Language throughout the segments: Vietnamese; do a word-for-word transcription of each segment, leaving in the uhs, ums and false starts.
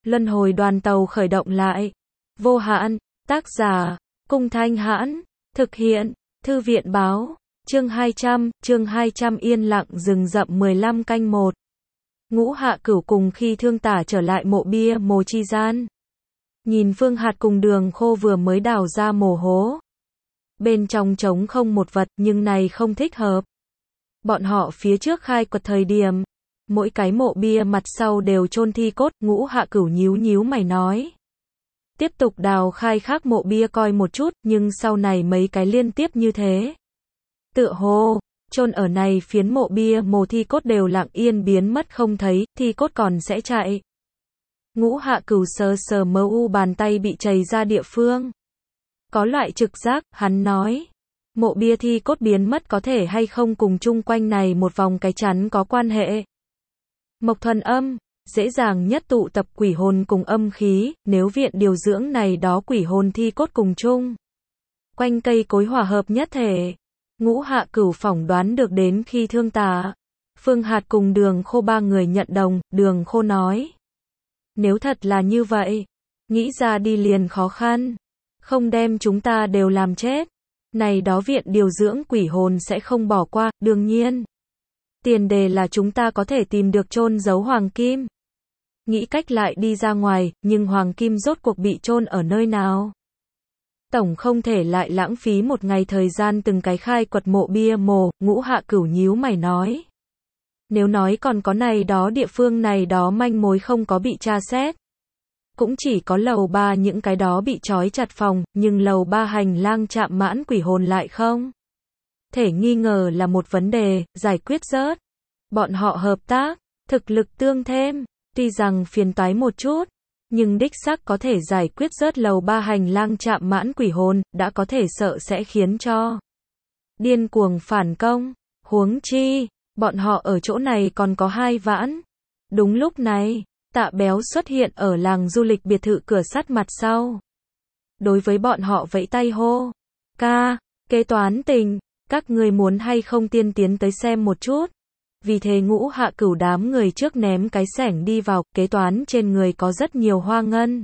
Luân hồi đoàn tàu khởi động lại. Vô hạn, tác giả, Cung Thanh Hãn, thực hiện, Thư viện báo, chương hai trăm, chương hai trăm yên lặng rừng rậm mười lăm canh một. Ngũ Hạ Cửu cùng Khi Thương Tả trở lại mộ bia mồ chi gian. Nhìn Phương Hạt cùng Đường Khô vừa mới đào ra mồ hố. Bên trong trống không một vật, nhưng này không thích hợp. Bọn họ phía trước khai quật thời điểm, mỗi cái mộ bia mặt sau đều chôn thi cốt. Ngũ Hạ Cửu nhíu nhíu mày nói. Tiếp tục đào khai khác mộ bia coi một chút, nhưng sau này mấy cái liên tiếp như thế. Tựa hồ, chôn ở này phiến mộ bia mồ thi cốt đều lặng yên biến mất không thấy, thi cốt còn sẽ chạy. Ngũ Hạ Cửu sờ sờ mờ u bàn tay bị chảy ra địa phương. Có loại trực giác, hắn nói. Mộ bia thi cốt biến mất có thể hay không cùng chung quanh này một vòng cái chắn có quan hệ. Mộc thuần âm, dễ dàng nhất tụ tập quỷ hồn cùng âm khí, nếu viện điều dưỡng này đó quỷ hồn thi cốt cùng chung. Quanh cây cối hòa hợp nhất thể. Ngũ Hạ Cửu phỏng đoán được đến Khi Thương Tả. Phương Hạt cùng Đường Khô ba người nhận đồng, Đường Khô nói. Nếu thật là như vậy, nghĩ ra đi liền khó khăn. Không đem chúng ta đều làm chết. Này đó viện điều dưỡng quỷ hồn sẽ không bỏ qua, đương nhiên. Tiền đề là chúng ta có thể tìm được chôn giấu hoàng kim. Nghĩ cách lại đi ra ngoài, nhưng hoàng kim rốt cuộc bị chôn ở nơi nào? Tổng không thể lại lãng phí một ngày thời gian từng cái khai quật mộ bia mồ. Ngũ Hạ Cửu nhíu mày nói. Nếu nói còn có này đó địa phương này đó manh mối không có bị tra xét. Cũng chỉ có lầu ba những cái đó bị trói chặt phòng, nhưng lầu ba hành lang chạm mãn quỷ hồn lại không. Thể nghi ngờ là một vấn đề, giải quyết rớt. Bọn họ hợp tác, thực lực tương thêm, tuy rằng phiền toái một chút, nhưng đích xác có thể giải quyết rớt lầu ba hành lang chạm mãn quỷ hồn, đã có thể sợ sẽ khiến cho điên cuồng phản công. Huống chi, bọn họ ở chỗ này còn có hai vãn. Đúng lúc này, Tạ Béo xuất hiện ở làng du lịch biệt thự cửa sắt mặt sau. Đối với bọn họ vẫy tay hô. Ca, kế toán tình, các người muốn hay không tiên tiến tới xem một chút. Vì thế Ngũ Hạ Cửu đám người trước ném cái xẻng đi vào, kế toán trên người có rất nhiều hoa ngân.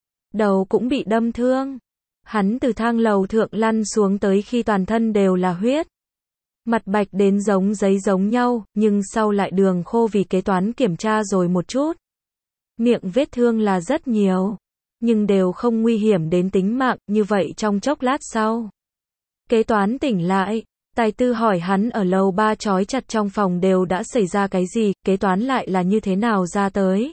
Đầu cũng bị đâm thương. Hắn từ thang lầu thượng lăn xuống tới khi toàn thân đều là huyết. Mặt bạch đến giống giấy giống nhau, nhưng sau lại Đường Khô vì kế toán kiểm tra rồi một chút. Miệng vết thương là rất nhiều, nhưng đều không nguy hiểm đến tính mạng, như vậy trong chốc lát sau. Kế toán tỉnh lại, tài tư hỏi hắn ở lầu ba trói chặt trong phòng đều đã xảy ra cái gì, kế toán lại là như thế nào ra tới.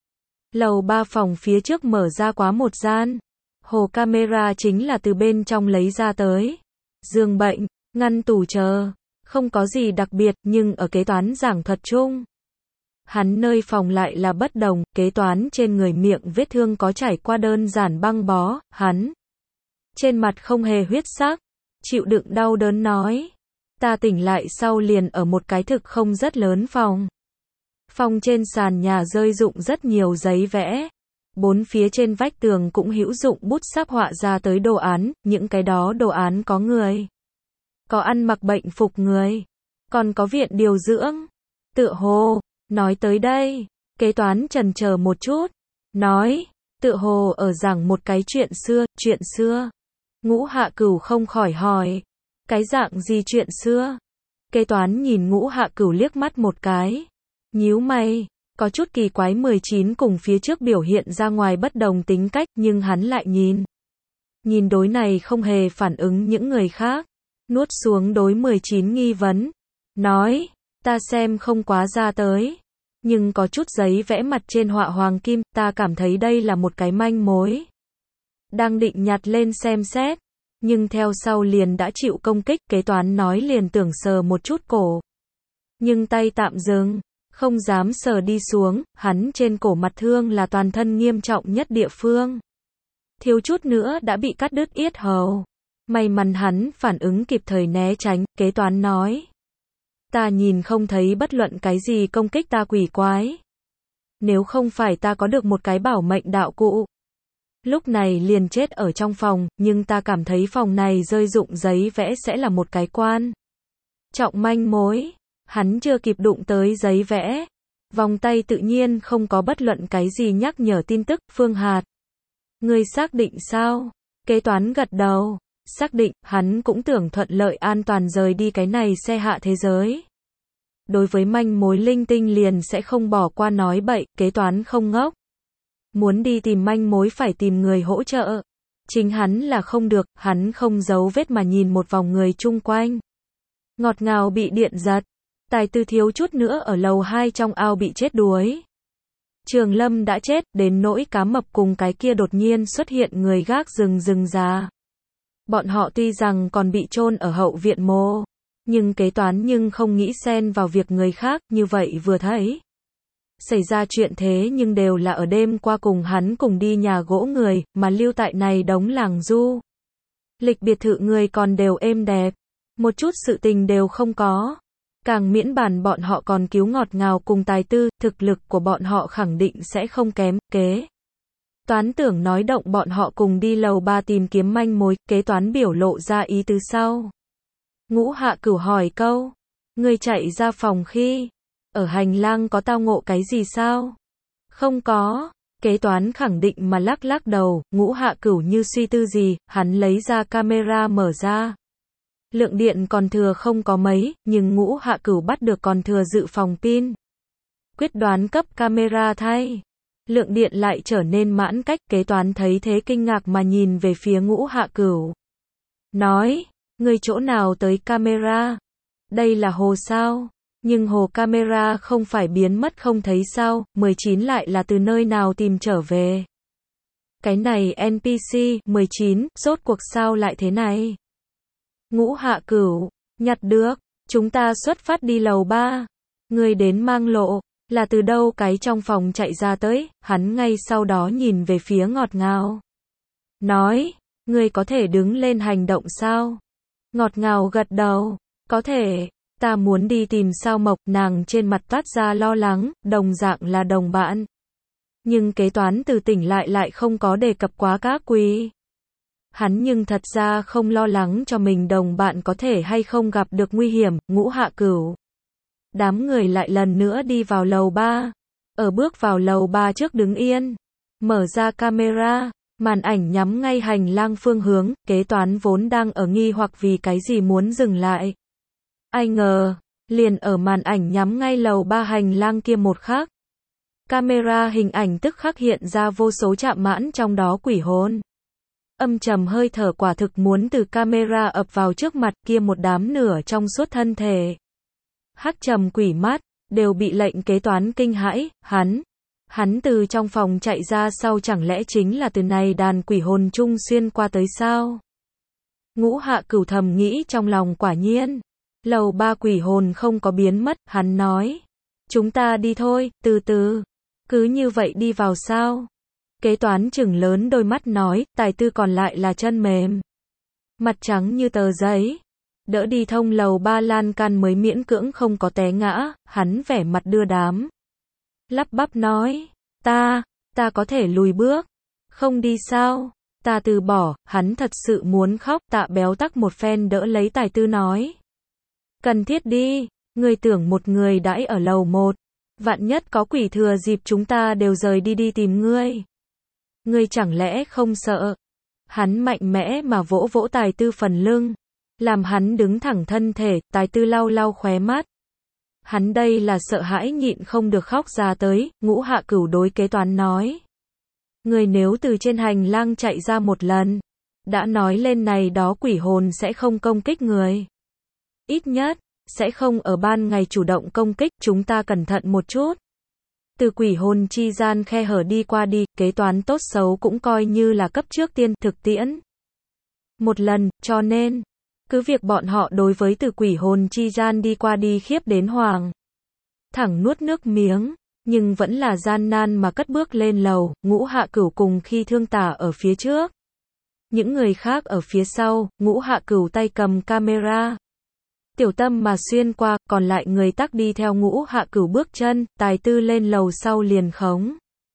Lầu ba phòng phía trước mở ra quá một gian, hồ camera chính là từ bên trong lấy ra tới. Giường bệnh, ngăn tủ chờ, không có gì đặc biệt, nhưng ở kế toán giảng thuật chung. Hắn nơi phòng lại là bất đồng, kế toán trên người miệng vết thương có trải qua đơn giản băng bó, hắn trên mặt không hề huyết sắc, chịu đựng đau đớn nói. Ta tỉnh lại sau liền ở một cái thực không rất lớn phòng. Phòng trên sàn nhà rơi rụng rất nhiều giấy vẽ. Bốn phía trên vách tường cũng hữu dụng bút sắc họa ra tới đồ án, những cái đó đồ án có người. Có ăn mặc bệnh phục người. Còn có viện điều dưỡng. Tựa hồ. Nói tới đây, kế toán chần chờ một chút, nói, tựa hồ ở giảng một cái chuyện xưa, chuyện xưa. Ngũ Hạ Cửu không khỏi hỏi, cái dạng gì chuyện xưa? Kế toán nhìn Ngũ Hạ Cửu liếc mắt một cái, nhíu mày, có chút kỳ quái mười chín cùng phía trước biểu hiện ra ngoài bất đồng tính cách, nhưng hắn lại nhìn. Nhìn đối này không hề phản ứng những người khác, nuốt xuống đối mười chín nghi vấn, nói. Ta xem không quá ra tới, nhưng có chút giấy vẽ mặt trên họa hoàng kim, ta cảm thấy đây là một cái manh mối. Đang định nhặt lên xem xét, nhưng theo sau liền đã chịu công kích, kế toán nói liền tưởng sờ một chút cổ. Nhưng tay tạm dừng, không dám sờ đi xuống, hắn trên cổ mặt thương là toàn thân nghiêm trọng nhất địa phương. Thiếu chút nữa đã bị cắt đứt yết hầu. May mắn hắn phản ứng kịp thời né tránh, kế toán nói. Ta nhìn không thấy bất luận cái gì công kích ta quỷ quái. Nếu không phải ta có được một cái bảo mệnh đạo cụ. Lúc này liền chết ở trong phòng, nhưng ta cảm thấy phòng này rơi rụng giấy vẽ sẽ là một cái quan trọng manh mối. Hắn chưa kịp đụng tới giấy vẽ. Vòng tay tự nhiên không có bất luận cái gì nhắc nhở tin tức, Phương Hạt. Ngươi xác định sao? Kế toán gật đầu. Xác định, hắn cũng tưởng thuận lợi an toàn rời đi cái này xe hạ thế giới. Đối với manh mối linh tinh liền sẽ không bỏ qua nói bậy, kế toán không ngốc. Muốn đi tìm manh mối phải tìm người hỗ trợ. Chính hắn là không được, hắn không giấu vết mà nhìn một vòng người chung quanh. Ngọt ngào bị điện giật. Tài Tư thiếu chút nữa ở lầu hai trong ao bị chết đuối. Trường Lâm đã chết, đến nỗi Cá Mập cùng cái kia đột nhiên xuất hiện người gác rừng rừng già. Bọn họ tuy rằng còn bị chôn ở hậu viện mộ, nhưng kế toán nhưng không nghĩ xen vào việc người khác, như vậy vừa thấy. Xảy ra chuyện thế nhưng đều là ở đêm qua cùng hắn cùng đi nhà gỗ người, mà lưu tại này đống làng du. Lịch biệt thự người còn đều êm đẹp, một chút sự tình đều không có. Càng miễn bàn bọn họ còn cứu ngọt ngào cùng Tài Tư, thực lực của bọn họ khẳng định sẽ không kém, kế. Toán tưởng nói động bọn họ cùng đi lầu ba tìm kiếm manh mối, kế toán biểu lộ ra ý tứ sau. Ngũ Hạ Cửu hỏi câu, người chạy ra phòng khi, ở hành lang có tao ngộ cái gì sao? Không có, kế toán khẳng định mà lắc lắc đầu, Ngũ Hạ Cửu như suy tư gì, hắn lấy ra camera mở ra. Lượng điện còn thừa không có mấy, nhưng Ngũ Hạ Cửu bắt được còn thừa dự phòng pin. Quyết đoán cấp camera thay. Lượng điện lại trở nên mãn cách, kế toán thấy thế kinh ngạc mà nhìn về phía Ngũ Hạ Cửu. Nói, người chỗ nào tới camera? Đây là hồ sao? Nhưng hồ camera không phải biến mất không thấy sao, mười chín lại là từ nơi nào tìm trở về. Cái này en pê xê, mười chín, rốt cuộc sao lại thế này? Ngũ Hạ Cửu, nhặt được, chúng ta xuất phát đi lầu ba. Người đến mang lộ, là từ đâu cái trong phòng chạy ra tới, hắn ngay sau đó nhìn về phía ngọt ngào. Nói, người có thể đứng lên hành động sao? Ngọt ngào gật đầu, có thể, ta muốn đi tìm Sao Mộc, nàng trên mặt toát ra lo lắng, đồng dạng là đồng bạn. Nhưng kế toán từ tỉnh lại lại không có đề cập quá các quý. Hắn nhưng thật ra không lo lắng cho mình đồng bạn có thể hay không gặp được nguy hiểm, Ngũ Hạ Cửu. Đám người lại lần nữa đi vào lầu ba. Ở bước vào lầu ba trước đứng yên. Mở ra camera, màn ảnh nhắm ngay hành lang phương hướng, kế toán vốn đang ở nghi hoặc vì cái gì muốn dừng lại. Ai ngờ, liền ở màn ảnh nhắm ngay lầu ba hành lang kia một khắc. Camera hình ảnh tức khắc hiện ra vô số chạm mãn trong đó quỷ hồn. Âm trầm hơi thở quả thực muốn từ camera ập vào trước mặt kia một đám nửa trong suốt thân thể. Hắc trầm quỷ mắt, đều bị lệnh kế toán kinh hãi, hắn. Hắn từ trong phòng chạy ra sau chẳng lẽ chính là từ này đàn quỷ hồn chung xuyên qua tới sao? Ngũ Hạ Cửu thầm nghĩ trong lòng quả nhiên. Lầu ba quỷ hồn không có biến mất, hắn nói. Chúng ta đi thôi, từ từ. Cứ như vậy đi vào sao? Kế toán chừng lớn đôi mắt nói, Tài Tư còn lại là chân mềm. Mặt trắng như tờ giấy. Đỡ đi thông lầu ba lan can mới miễn cưỡng không có té ngã, hắn vẻ mặt đưa đám. Lắp bắp nói, ta, ta có thể lùi bước. Không đi sao? Ta từ bỏ, hắn thật sự muốn khóc, Tạ Béo tắc một phen đỡ lấy Tài Tư nói. Cần thiết đi, người tưởng một người đãi ở lầu một. Vạn nhất có quỷ thừa dịp chúng ta đều rời đi đi tìm ngươi. Ngươi chẳng lẽ không sợ? Hắn mạnh mẽ mà vỗ vỗ Tài Tư phần lưng. Làm hắn đứng thẳng thân thể, Tài Tư lau lau khóe mắt. Hắn đây là sợ hãi nhịn không được khóc ra tới, Ngũ Hạ Cửu đối kế toán nói. Người nếu từ trên hành lang chạy ra một lần, đã nói lên này đó quỷ hồn sẽ không công kích người. Ít nhất, sẽ không ở ban ngày chủ động công kích, chúng ta cẩn thận một chút. Từ quỷ hồn chi gian khe hở đi qua đi, kế toán tốt xấu cũng coi như là cấp trước tiên thực tiễn. Một lần, cho nên, cứ việc bọn họ đối với từ quỷ hồn chi gian đi qua đi khiếp đến hoàng. Thẳng nuốt nước miếng, nhưng vẫn là gian nan mà cất bước lên lầu, Ngũ Hạ Cửu cùng khi Thương Tả ở phía trước. Những người khác ở phía sau, Ngũ Hạ Cửu tay cầm camera. Tiểu tâm mà xuyên qua, còn lại người tắc đi theo Ngũ Hạ Cửu bước chân, Tài Tư lên lầu sau liền khống.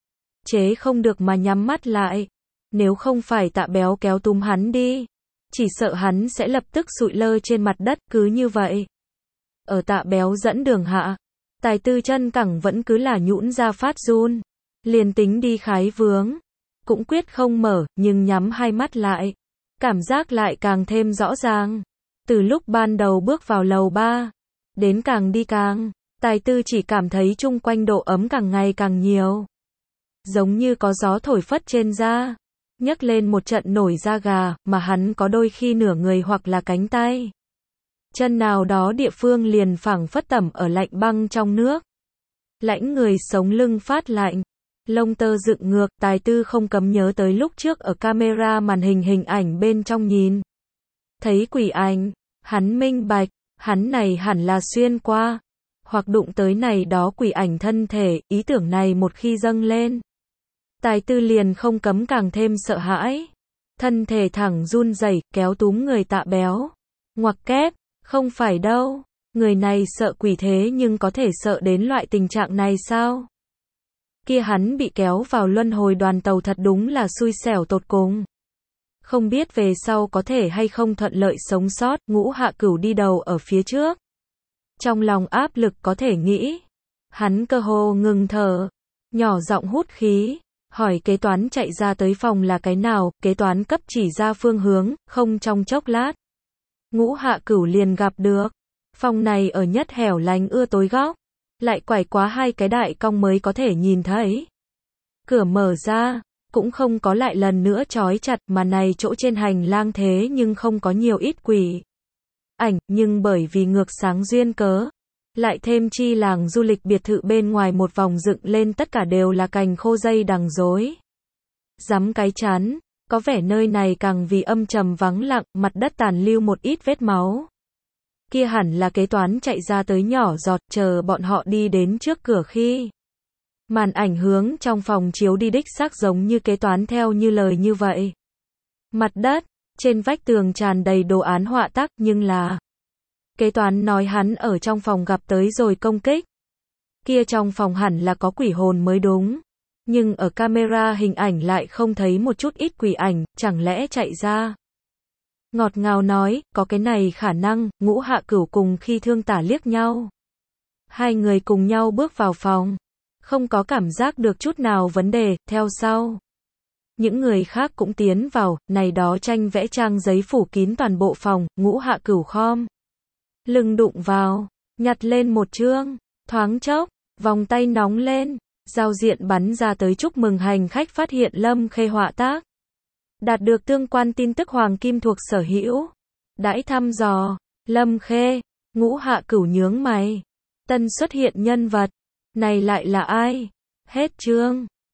Chế không được mà nhắm mắt lại. Nếu không phải Tạ Béo kéo túm hắn đi, chỉ sợ hắn sẽ lập tức sụi lơ trên mặt đất, cứ như vậy. Ở Tạ Béo dẫn đường hạ, Tài Tư chân cẳng vẫn cứ là nhũn ra phát run. Liền tính đi khái vướng, cũng quyết không mở, nhưng nhắm hai mắt lại. Cảm giác lại càng thêm rõ ràng. Từ lúc ban đầu bước vào lầu ba, đến càng đi càng, Tài Tư chỉ cảm thấy chung quanh độ ấm càng ngày càng nhiều. Giống như có gió thổi phất trên da, nhấc lên một trận nổi da gà, mà hắn có đôi khi nửa người hoặc là cánh tay. Chân nào đó địa phương liền phảng phất tẩm ở lạnh băng trong nước. Lãnh người sống lưng phát lạnh. Lông tơ dựng ngược, Tài Tư không cấm nhớ tới lúc trước ở camera màn hình hình ảnh bên trong nhìn. Thấy quỷ ảnh, hắn minh bạch, hắn này hẳn là xuyên qua, hoặc đụng tới này đó quỷ ảnh thân thể, ý tưởng này một khi dâng lên. Tài Tư liền không cấm càng thêm sợ hãi. Thân thể thẳng run rẩy, kéo túm người Tạ Béo. Ngoặc kép, không phải đâu, người này sợ quỷ thế nhưng có thể sợ đến loại tình trạng này sao? Kia hắn bị kéo vào luân hồi đoàn tàu thật đúng là xui xẻo tột cùng. Không biết về sau có thể hay không thuận lợi sống sót, Ngũ Hạ Cửu đi đầu ở phía trước. Trong lòng áp lực có thể nghĩ. Hắn cơ hồ ngừng thở, nhỏ giọng hút khí, hỏi kế toán chạy ra tới phòng là cái nào, kế toán cấp chỉ ra phương hướng, không trong chốc lát. Ngũ Hạ Cửu liền gặp được. Phòng này ở nhất hẻo lánh ưa tối góc, lại quải quá hai cái đại cong mới có thể nhìn thấy. Cửa mở ra, cũng không có lại lần nữa trói chặt, mà này chỗ trên hành lang thế nhưng không có nhiều ít quỷ ảnh, nhưng bởi vì ngược sáng duyên cớ, lại thêm chi làng du lịch biệt thự bên ngoài một vòng dựng lên tất cả đều là cành khô dây đằng rối. Rắm cái chán, có vẻ nơi này càng vì âm trầm vắng lặng, mặt đất tàn lưu một ít vết máu. Kia hẳn là kế toán chạy ra tới nhỏ giọt, chờ bọn họ đi đến trước cửa khi. Màn ảnh hướng trong phòng chiếu đi đích xác giống như kế toán theo như lời như vậy. Mặt đất, trên vách tường tràn đầy đồ án họa tác, nhưng là kế toán nói hắn ở trong phòng gặp tới rồi công kích. Kia trong phòng hẳn là có quỷ hồn mới đúng. Nhưng ở camera hình ảnh lại không thấy một chút ít quỷ ảnh, chẳng lẽ chạy ra. Ngọt ngào nói, có cái này khả năng. Ngũ Hạ Cửu cùng khi thương tả liếc nhau. Hai người cùng nhau bước vào phòng. Không có cảm giác được chút nào vấn đề, theo sau. Những người khác cũng tiến vào, này đó tranh vẽ trang giấy phủ kín toàn bộ phòng, Ngũ Hạ Cửu khom lưng đụng vào, nhặt lên một chương, thoáng chốc, vòng tay nóng lên, giao diện bắn ra tới chúc mừng hành khách phát hiện Lâm Khê họa tác. Đạt được tương quan tin tức hoàng kim thuộc sở hữu. Đãi thăm dò, Lâm Khê, Ngũ Hạ Cửu nhướng mày. Tân xuất hiện nhân vật, này lại là ai? Hết chương.